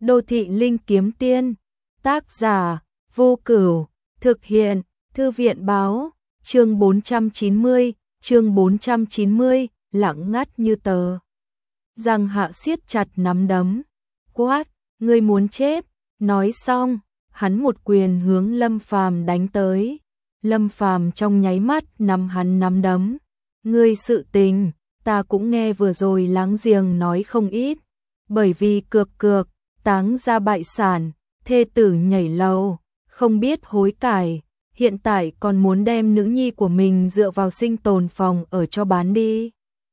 Đô thị linh kiếm tiên, tác giả Vô Cửu, thực hiện Thư viện báo, chương 490, lặng ngắt như tờ. Giang Hạ siết chặt nắm đấm, quát, ngươi muốn chết, nói xong, hắn một quyền hướng Lâm Phàm đánh tới. Lâm Phàm trong nháy mắt nắm hắn nắm đấm, ngươi sự tình, ta cũng nghe vừa rồi láng giềng nói không ít, bởi vì cược, táng ra bại sản, thê tử nhảy lầu, không biết hối cải, hiện tại còn muốn đem nữ nhi của mình dựa vào sinh tồn phòng ở cho bán đi.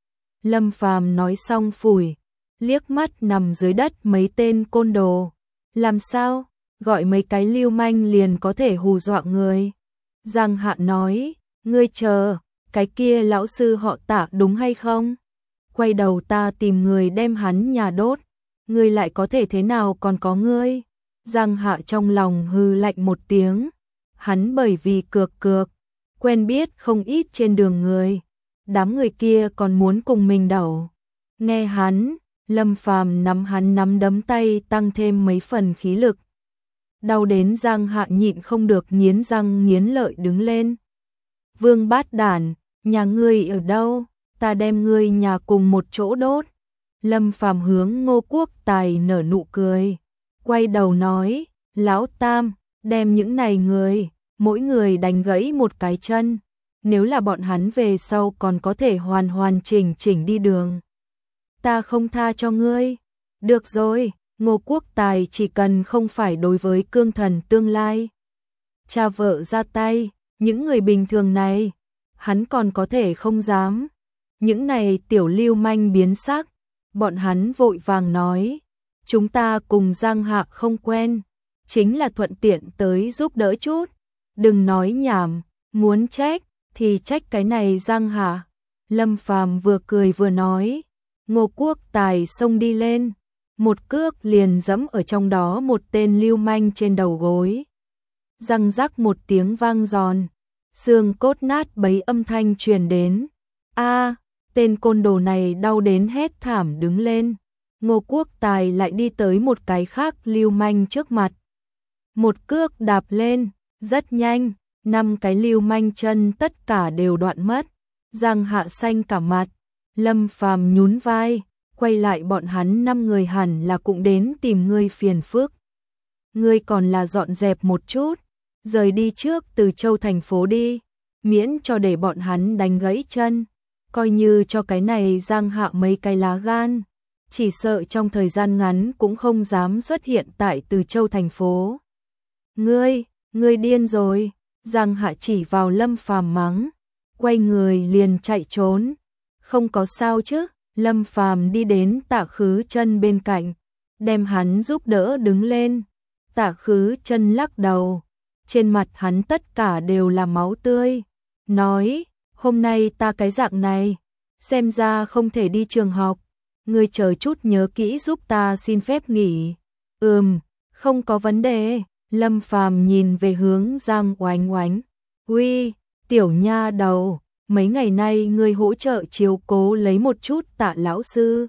Lâm Phàm nói xong phủi, liếc mắt nằm dưới đất mấy tên côn đồ. Làm sao, gọi mấy cái lưu manh liền có thể hù dọa người. Giang Hạ nói, ngươi chờ, cái kia lão sư họ Tạ đúng hay không? Quay đầu ta tìm người đem hắn nhà đốt, ngươi lại có thể thế nào còn có ngươi? Giang Hạ trong lòng hư lạnh một tiếng, hắn bởi vì cược, quen biết không ít trên đường người, đám người kia còn muốn cùng mình đẩu. Nghe hắn, Lâm Phàm nắm đấm tay tăng thêm mấy phần khí lực. Đau đến Giang Hạ nhịn không được nghiến răng nghiến lợi đứng lên. Vương bát đản, nhà ngươi ở đâu? Ta đem ngươi nhà cùng một chỗ đốt. Lâm Phàm hướng Ngô Quốc Tài nở nụ cười, quay đầu nói, lão Tam, đem những này người, mỗi người đánh gãy một cái chân, nếu là bọn hắn về sau còn có thể hoàn chỉnh đi đường, ta không tha cho ngươi. Được rồi, Ngô Quốc Tài chỉ cần không phải đối với cương thần tương lai cha vợ ra tay, những người bình thường này, hắn còn có thể không dám. Những này tiểu lưu manh biến sắc, bọn hắn vội vàng nói, chúng ta cùng Giang Hạ không quen, chính là thuận tiện tới giúp đỡ chút, đừng nói nhảm, muốn trách thì trách cái này Giang Hạ. Lâm Phàm vừa cười vừa nói, Ngô Quốc Tài xông đi lên, một cước liền giẫm ở trong đó một tên lưu manh trên đầu gối. Răng rắc một tiếng vang giòn, xương cốt nát bấy âm thanh truyền đến. A, tên côn đồ này đau đến hét thảm đứng lên. Ngô Quốc Tài lại đi tới một cái khác lưu manh trước mặt. Một cước đạp lên, rất nhanh, 5 cái lưu manh chân tất cả đều đoạn mất. Giang Hạ xanh cả mặt, Lâm Phàm nhún vai, quay lại bọn hắn 5 người hẳn là cũng đến tìm ngươi phiền phức. Ngươi còn là dọn dẹp một chút, rời đi trước Từ Châu thành phố đi, miễn cho để bọn hắn đánh gãy chân, coi như cho cái này Giang Hạ mấy cái lá gan, chỉ sợ trong thời gian ngắn cũng không dám xuất hiện tại Từ Châu thành phố. Ngươi điên rồi, Giang Hạ chỉ vào Lâm Phàm mắng, quay người liền chạy trốn. Không có sao chứ? Lâm Phàm đi đến Tạ Khứ Chân bên cạnh, đem hắn giúp đỡ đứng lên. Tạ Khứ Chân lắc đầu, trên mặt hắn tất cả đều là máu tươi, nói, hôm nay ta cái dạng này, xem ra không thể đi trường học, ngươi chờ chút nhớ kỹ giúp ta xin phép nghỉ. Không có vấn đề. Lâm Phàm nhìn về hướng Giang Oánh Oánh, uy, tiểu nha đầu, mấy ngày nay ngươi hỗ trợ chiếu cố lấy một chút Tạ lão sư.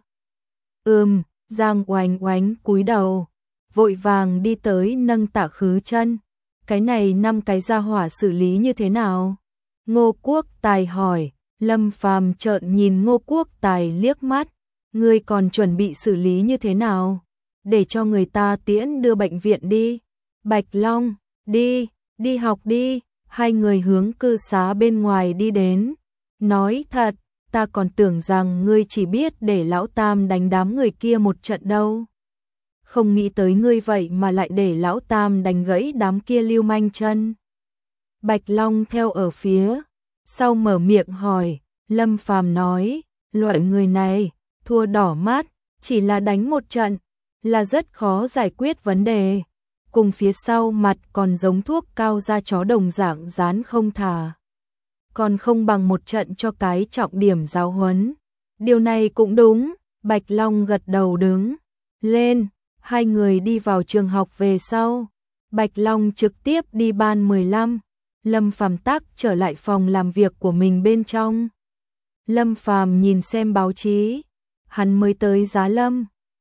Giang Oánh Oánh cúi đầu, vội vàng đi tới nâng Tạ Khứ Chân. Cái này 5 cái gia hỏa xử lý như thế nào? Ngô Quốc Tài hỏi. Lâm Phàm trợn nhìn Ngô Quốc Tài liếc mắt, ngươi còn chuẩn bị xử lý như thế nào? Để cho người ta tiễn đưa bệnh viện đi. Bạch Long, đi học đi. Hai người hướng cư xá bên ngoài đi đến. Nói thật, ta còn tưởng rằng ngươi chỉ biết để lão Tam đánh đám người kia một trận đâu. Không nghĩ tới ngươi vậy mà lại để lão Tam đánh gãy đám kia lưu manh chân. Bạch Long theo ở phía sau mở miệng hỏi. Lâm Phàm nói, loại người này thua đỏ mắt, chỉ là đánh một trận là rất khó giải quyết vấn đề, cùng phía sau mặt còn giống thuốc cao da chó đồng dạng dán không thả, còn không bằng một trận cho cái trọng điểm giáo huấn. Điều này cũng đúng. Bạch Long gật đầu đứng lên. Hai người đi vào trường học về sau, Bạch Long trực tiếp đi ban 15, Lâm Phàm tắc trở lại phòng làm việc của mình bên trong. Lâm Phàm nhìn xem báo chí, hắn mới tới Giá Lâm,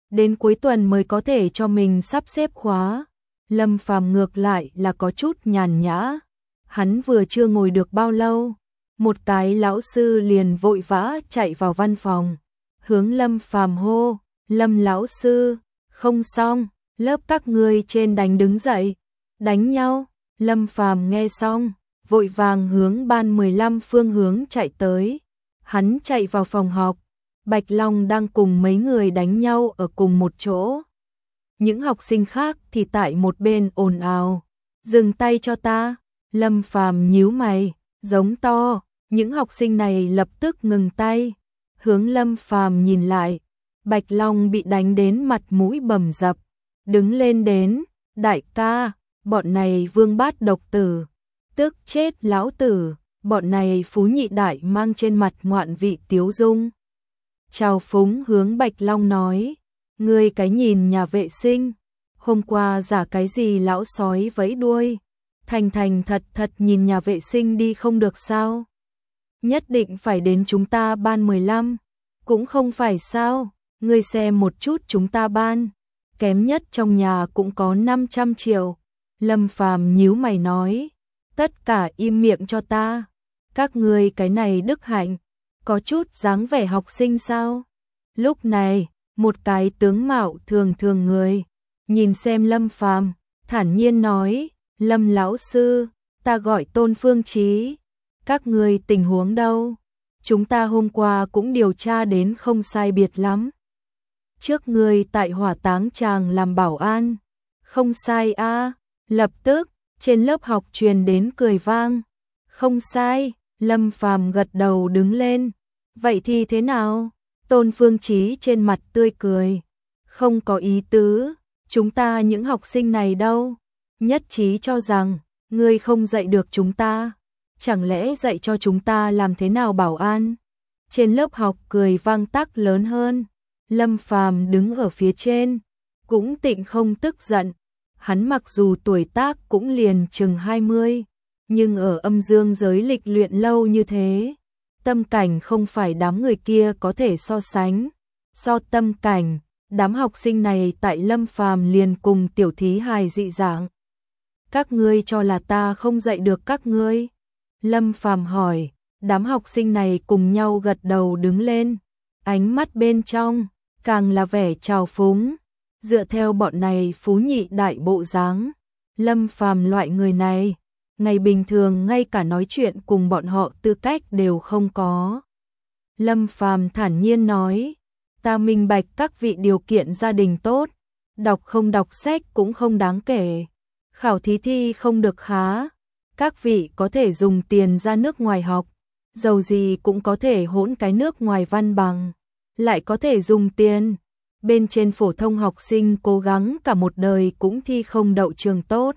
đến cuối tuần mới có thể cho mình sắp xếp khóa. Lâm Phàm ngược lại là có chút nhàn nhã. Hắn vừa chưa ngồi được bao lâu, một cái lão sư liền vội vã chạy vào văn phòng, hướng Lâm Phàm hô, "Lâm lão sư, không xong, lớp các ngươi trên đánh đứng dậy, đánh nhau." Lâm Phàm nghe xong, vội vàng hướng ban 15 phương hướng chạy tới. Hắn chạy vào phòng học, Bạch Long đang cùng mấy người đánh nhau ở cùng một chỗ. Những học sinh khác thì tại một bên ồn ào, "Dừng tay cho ta." Lâm Phàm nhíu mày, giống to, những học sinh này lập tức ngừng tay, hướng Lâm Phàm nhìn lại. Bạch Long bị đánh đến mặt mũi bầm dập, đứng lên đến, "Đại ca, bọn này vương bát độc tử, tức chết lão tử." Bọn này Phú Nhị Đại mang trên mặt ngoạn vị tiếu dung, chào phúng hướng Bạch Long nói, "Ngươi cái nhìn nhà vệ sinh, hôm qua giả cái gì lão sói vẫy đuôi, thành thành thật thật nhìn nhà vệ sinh đi không được sao? Nhất định phải đến chúng ta ban 15, cũng không phải sao? Ngươi xem một chút chúng ta ban, kém nhất trong nhà cũng có 500 triệu." Lâm Phàm nhíu mày nói, "Tất cả im miệng cho ta, các ngươi cái này đức hạnh, có chút dáng vẻ học sinh sao?" Lúc này, một cái tướng mạo thường thường người, nhìn xem Lâm Phàm, thản nhiên nói, "Lâm lão sư, ta gọi Tôn Phương Chí, các ngươi tình huống đâu? Chúng ta hôm qua cũng điều tra đến không sai biệt lắm. Trước ngươi tại hỏa táng tràng làm bảo an, không sai a?" Lập tức, trên lớp học truyền đến cười vang. "Không sai." Lâm Phàm gật đầu đứng lên. "Vậy thì thế nào?" Tôn Phương Chí trên mặt tươi cười, "Không có ý tứ, chúng ta những học sinh này đâu, nhất trí cho rằng, ngươi không dạy được chúng ta, chẳng lẽ dạy cho chúng ta làm thế nào bảo an?" Trên lớp học cười vang tắc lớn hơn. Lâm Phàm đứng ở phía trên, cũng tịnh không tức giận. Hắn mặc dù tuổi tác cũng liền chừng 20, nhưng ở âm dương giới lịch luyện lâu như thế, tâm cảnh không phải đám người kia có thể so sánh. So tâm cảnh, đám học sinh này tại Lâm Phàm liền cùng tiểu thí hài dị dạng. "Các ngươi cho là ta không dạy được các ngươi?" Lâm Phàm hỏi. Đám học sinh này cùng nhau gật đầu đứng lên, ánh mắt bên trong càng là vẻ trào phúng. Dựa theo bọn này Phú Nhị Đại bộ dáng, Lâm Phàm loại người này, ngày bình thường ngay cả nói chuyện cùng bọn họ tư cách đều không có. Lâm Phàm thản nhiên nói, "Ta minh bạch các vị điều kiện gia đình tốt, đọc không đọc sách cũng không đáng kể, khảo thí thi không được khá, các vị có thể dùng tiền ra nước ngoài học, dầu gì cũng có thể hỗn cái nước ngoài văn bằng, lại có thể dùng tiền. Bên trên phổ thông học sinh cố gắng cả một đời cũng thi không đậu trường tốt."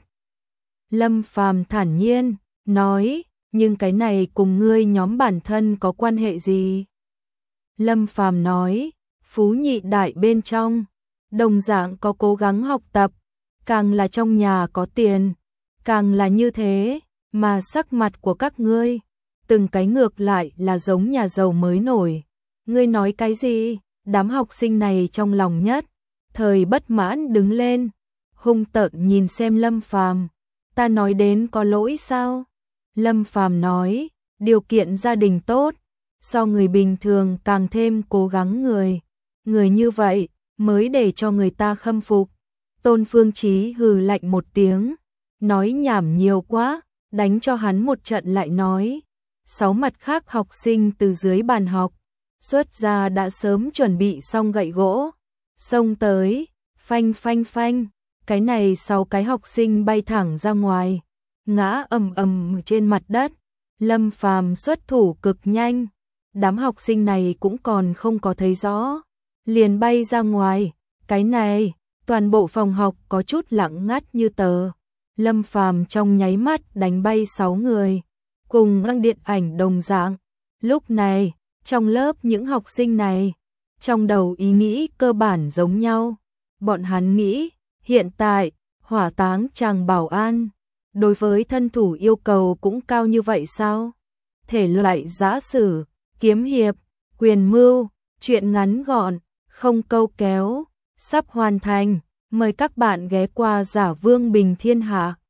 Lâm Phàm thản nhiên nói, "Nhưng cái này cùng ngươi nhóm bản thân có quan hệ gì?" Lâm Phàm nói, "Phú Nhị Đại bên trong, đồng dạng có cố gắng học tập, càng là trong nhà có tiền, càng là như thế, mà sắc mặt của các ngươi, từng cái ngược lại là giống nhà giàu mới nổi." "Ngươi nói cái gì?" Đám học sinh này trong lòng nhất thời bất mãn đứng lên, hung tợn nhìn xem Lâm Phàm. "Ta nói đến có lỗi sao?" Lâm Phàm nói, "Điều kiện gia đình tốt, so người bình thường càng thêm cố gắng người. Người như vậy mới để cho người ta khâm phục." Tôn Phương Chí hừ lạnh một tiếng, nói nhảm nhiều quá, đánh cho hắn một trận lại nói. 6 mặt khác học sinh từ dưới bàn học xuất ra đã sớm chuẩn bị xong gậy gỗ, xông tới, phanh phanh phanh, cái này 6 cái học sinh bay thẳng ra ngoài, ngã ầm ầm trên mặt đất. Lâm Phàm xuất thủ cực nhanh, đám học sinh này cũng còn không có thấy rõ, liền bay ra ngoài. Cái này, toàn bộ phòng học có chút lặng ngắt như tờ. Lâm Phàm trong nháy mắt đánh bay 6 người, cùng ngăng điện ảnh đồng dạng. Lúc này, trong lớp những học sinh này, trong đầu ý nghĩ cơ bản giống nhau. Bọn hắn nghĩ, hiện tại, hỏa táng tràng bảo an, đối với thân thủ yêu cầu cũng cao như vậy sao? Thể loại giã sử, kiếm hiệp, quyền mưu, truyện ngắn gọn, không câu kéo, sắp hoàn thành, mời các bạn ghé qua Giả Vương Bình Thiên Hạ.